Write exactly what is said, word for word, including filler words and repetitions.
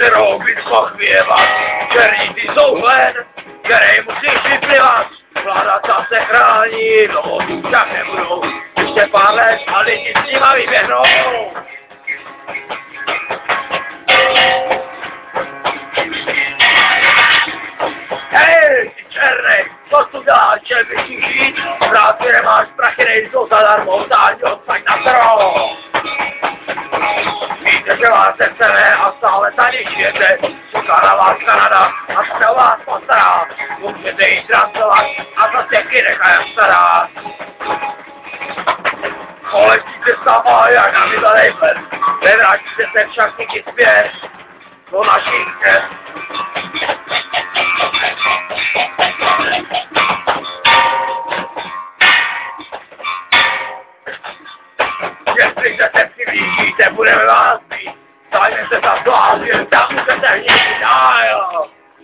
kterou bys mohl vyjevat. Černíci jsou hlen, který musíš vyplivat. Vláda se chrání, dohodů však nebudou. Ještě pár let a lidi s nima vyběhnou. Hej, ty černej, co tu děláš, chtěl bys si žít? Práci nemáš, prachy nejsou zadarmo, záď odsaď na trh. Víte, že vás nechceme a stále tady žijete. Čeká na vás Kanada a se o vás postará. Můžete jít trancovat a za těky nechajem stará. Poletíte sama jak na vydanej ples. Nevrátíte se však nikdy zpět do naší krev. Jestli se přiblížíte, budeme vás být. Stajme se za blázně, tam můžete hnít dál.